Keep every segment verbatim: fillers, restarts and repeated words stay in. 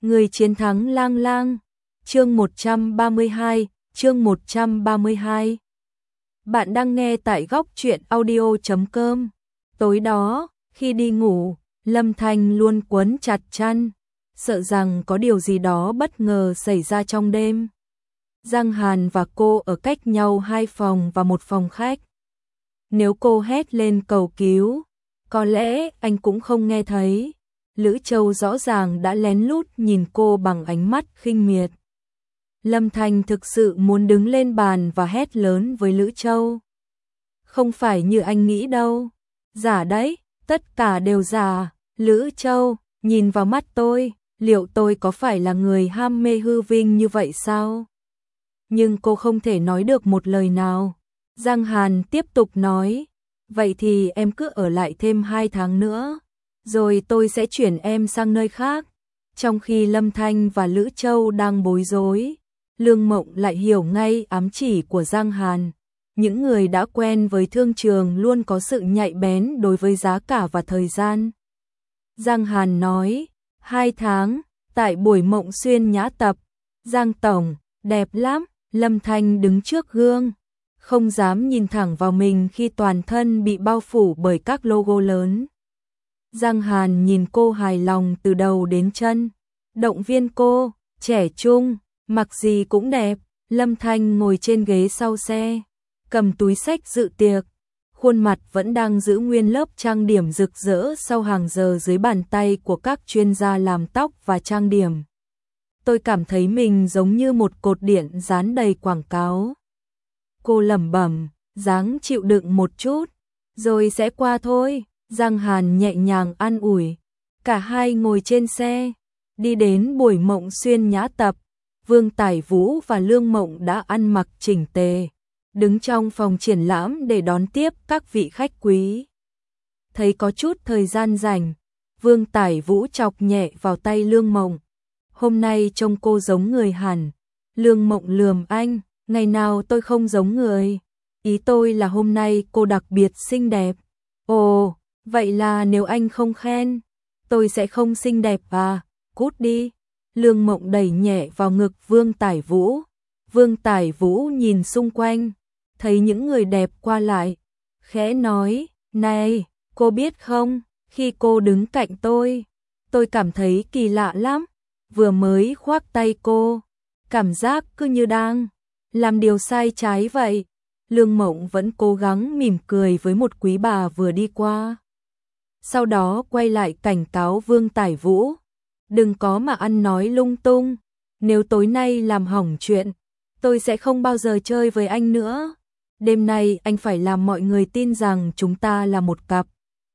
Người chiến thắng lang lang. Chương một trăm ba mươi hai, chương một trăm ba mươi hai. Bạn đang nghe tại góc truyện audio chấm com. Tối đó, khi đi ngủ, Lâm Thanh luôn quấn chặt chăn, sợ rằng có điều gì đó bất ngờ xảy ra trong đêm. Giang Hàn và cô ở cách nhau hai phòng và một phòng khách. Nếu cô hét lên cầu cứu, có lẽ anh cũng không nghe thấy. Lữ Châu rõ ràng đã lén lút nhìn cô bằng ánh mắt khinh miệt. Lâm Thanh thực sự muốn đứng lên bàn và hét lớn với Lữ Châu. Không phải như anh nghĩ đâu. Giả đấy, tất cả đều giả. Lữ Châu, nhìn vào mắt tôi, liệu tôi có phải là người ham mê hư vinh như vậy sao? Nhưng cô không thể nói được một lời nào. Giang Hàn tiếp tục nói, vậy thì em cứ ở lại thêm hai tháng nữa, rồi tôi sẽ chuyển em sang nơi khác. Trong khi Lâm Thanh và Lữ Châu đang bối rối, Lương Mộng lại hiểu ngay ám chỉ của Giang Hàn. Những người đã quen với thương trường luôn có sự nhạy bén đối với giá cả và thời gian. Giang Hàn nói, hai tháng, tại buổi Mộng Xuyên nhã tập, Giang Tổng, đẹp lắm. Lâm Thanh đứng trước gương, không dám nhìn thẳng vào mình khi toàn thân bị bao phủ bởi các logo lớn. Giang Hàn nhìn cô hài lòng từ đầu đến chân, động viên cô, trẻ trung, mặc gì cũng đẹp. Lâm Thanh ngồi trên ghế sau xe, cầm túi xách dự tiệc, khuôn mặt vẫn đang giữ nguyên lớp trang điểm rực rỡ sau hàng giờ dưới bàn tay của các chuyên gia làm tóc và trang điểm. Tôi cảm thấy mình giống như một cột điện dán đầy quảng cáo. Cô lẩm bẩm, ráng chịu đựng một chút, rồi sẽ qua thôi. Giang Hàn nhẹ nhàng an ủi. Cả hai ngồi trên xe, đi đến buổi Mộng Xuyên nhã tập. Vương Tải Vũ và Lương Mộng đã ăn mặc chỉnh tề, đứng trong phòng triển lãm để đón tiếp các vị khách quý. Thấy có chút thời gian rảnh, Vương Tải Vũ chọc nhẹ vào tay Lương Mộng. Hôm nay trông cô giống người hẳn. Lương Mộng lườm anh, ngày nào tôi không giống người. Ý tôi là hôm nay cô đặc biệt xinh đẹp. Ồ, vậy là nếu anh không khen, tôi sẽ không xinh đẹp à, cút đi. Lương Mộng đẩy nhẹ vào ngực Vương Tải Vũ. Vương Tải Vũ nhìn xung quanh, thấy những người đẹp qua lại, khẽ nói, này, cô biết không, khi cô đứng cạnh tôi, tôi cảm thấy kỳ lạ lắm. Vừa mới khoác tay cô, cảm giác cứ như đang làm điều sai trái vậy. Lương Mộng vẫn cố gắng mỉm cười với một quý bà vừa đi qua. Sau đó quay lại cảnh cáo Vương Tải Vũ, đừng có mà ăn nói lung tung, nếu tối nay làm hỏng chuyện, tôi sẽ không bao giờ chơi với anh nữa. Đêm nay anh phải làm mọi người tin rằng chúng ta là một cặp.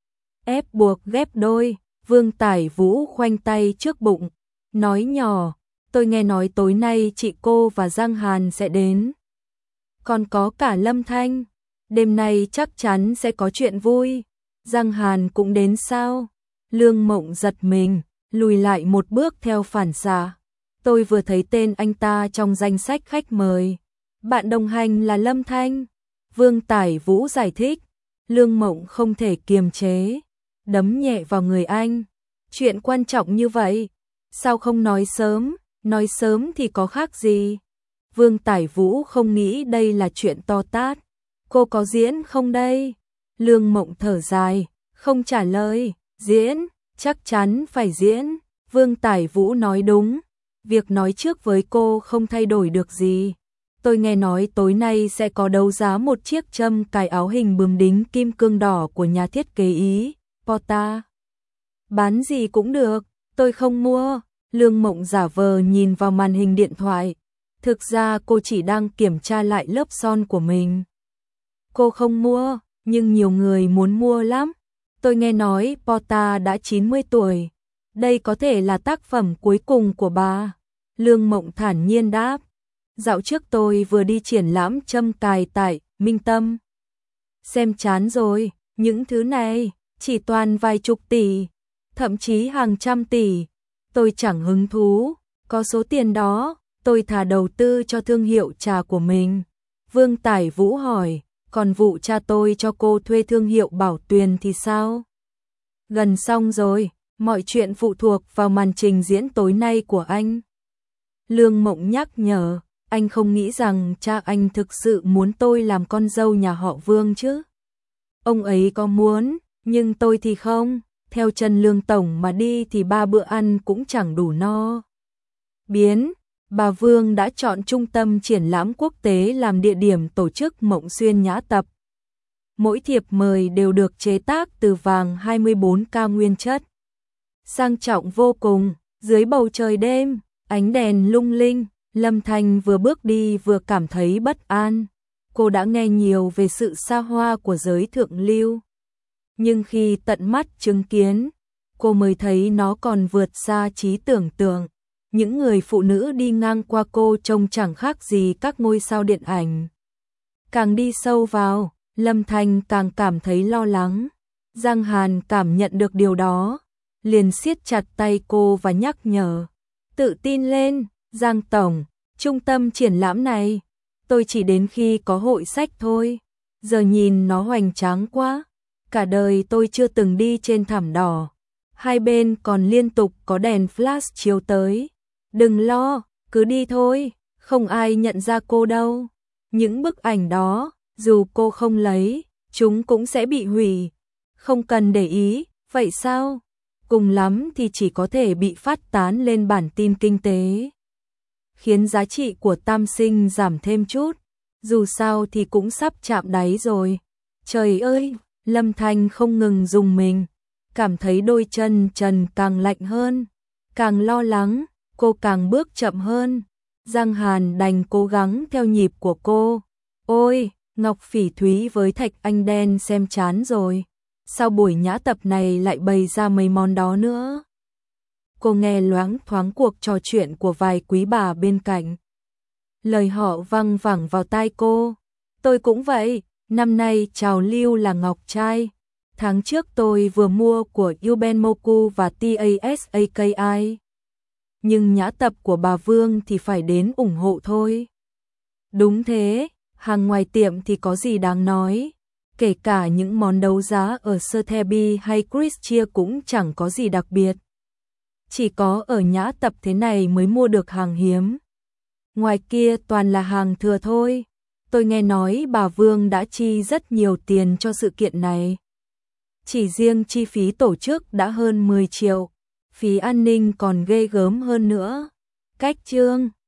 Ép buộc ghép đôi. Vương Tải Vũ khoanh tay trước bụng, nói nhỏ, tôi nghe nói tối nay chị cô và Giang Hàn sẽ đến. Còn có cả Lâm Thanh, đêm nay chắc chắn sẽ có chuyện vui. Giang Hàn cũng đến sao? Lương Mộng giật mình, lùi lại một bước theo phản xạ. Tôi vừa thấy tên anh ta trong danh sách khách mời. Bạn đồng hành là Lâm Thanh. Vương Tải Vũ giải thích. Lương Mộng không thể kiềm chế, đấm nhẹ vào người anh. Chuyện quan trọng như vậy, sao không nói sớm? Nói sớm thì có khác gì? Vương Tải Vũ không nghĩ đây là chuyện to tát. Cô có diễn không đây? Lương Mộng thở dài, không trả lời. Diễn, chắc chắn phải diễn. Vương Tải Vũ nói đúng. Việc nói trước với cô không thay đổi được gì. Tôi nghe nói tối nay sẽ có đấu giá một chiếc châm cài áo hình bướm đính kim cương đỏ của nhà thiết kế Ý, Porta. Bán gì cũng được, tôi không mua. Lương Mộng giả vờ nhìn vào màn hình điện thoại. Thực ra cô chỉ đang kiểm tra lại lớp son của mình. Cô không mua, nhưng nhiều người muốn mua lắm. Tôi nghe nói Porta đã chín mươi tuổi. Đây có thể là tác phẩm cuối cùng của bà. Lương Mộng thản nhiên đáp. Dạo trước tôi vừa đi triển lãm châm cài tại Minh Tâm. Xem chán rồi, những thứ này chỉ toàn vài chục tỷ, thậm chí hàng trăm tỷ. Tôi chẳng hứng thú, có số tiền đó, tôi thà đầu tư cho thương hiệu trà của mình. Vương Tải Vũ hỏi, còn vụ cha tôi cho cô thuê thương hiệu Bảo Tuyền thì sao? Gần xong rồi, Mọi chuyện phụ thuộc vào màn trình diễn tối nay của anh. Lương Mộng nhắc nhở, anh không nghĩ rằng cha anh thực sự muốn tôi làm con dâu nhà họ Vương chứ. Ông ấy có muốn, nhưng tôi thì không. Theo Trần Lương Tổng mà đi thì ba bữa ăn cũng chẳng đủ no. Biến, bà Vương đã chọn Trung tâm Triển lãm Quốc tế làm địa điểm tổ chức Mộng Xuyên nhã tập. Mỗi thiệp mời đều được chế tác từ vàng hai mươi bốn ca nguyên chất. Sang trọng vô cùng, dưới bầu trời đêm, ánh đèn lung linh, Lâm Thanh vừa bước đi vừa cảm thấy bất an. Cô đã nghe nhiều về sự xa hoa của giới thượng lưu. Nhưng khi tận mắt chứng kiến, cô mới thấy nó còn vượt xa trí tưởng tượng. Những người phụ nữ đi ngang qua cô trông chẳng khác gì các ngôi sao điện ảnh. Càng đi sâu vào, Lâm Thanh càng cảm thấy lo lắng. Giang Hàn cảm nhận được điều đó, liền siết chặt tay cô và nhắc nhở. Tự tin lên, Giang Tổng, trung tâm triển lãm này, tôi chỉ đến khi có hội sách thôi. Giờ nhìn nó hoành tráng quá, cả đời tôi chưa từng đi trên thảm đỏ. Hai bên còn liên tục có đèn flash chiếu tới. Đừng lo, cứ đi thôi, không ai nhận ra cô đâu. Những bức ảnh đó, dù cô không lấy, chúng cũng sẽ bị hủy. Không cần để ý, vậy sao? Cùng lắm thì chỉ có thể bị phát tán lên bản tin kinh tế, khiến giá trị của Tam Sinh giảm thêm chút. Dù sao thì cũng sắp chạm đáy rồi. Trời ơi, Lâm Thanh không ngừng rùng mình, cảm thấy đôi chân trần càng lạnh hơn. Càng lo lắng, cô càng bước chậm hơn. Giang Hàn đành cố gắng theo nhịp của cô. Ôi, Ngọc Phỉ Thúy với Thạch Anh Đen xem chán rồi. Sao buổi nhã tập này lại bày ra mấy món đó nữa? Cô nghe loáng thoáng cuộc trò chuyện của vài quý bà bên cạnh. Lời họ văng vẳng vào tai cô. Tôi cũng vậy, năm nay trào lưu là ngọc trai. Tháng trước tôi vừa mua của Yubenmoku và tê a ét a ca i. Nhưng nhã tập của bà Vương thì phải đến ủng hộ thôi. Đúng thế, hàng ngoài tiệm thì có gì đáng nói. Kể cả những món đấu giá ở Sotheby's hay Christie's cũng chẳng có gì đặc biệt. Chỉ có ở nhã tập thế này mới mua được hàng hiếm. Ngoài kia toàn là hàng thừa thôi. Tôi nghe nói bà Vương đã chi rất nhiều tiền cho sự kiện này. Chỉ riêng chi phí tổ chức đã hơn mười triệu. Phí an ninh còn ghê gớm hơn nữa. Cách trương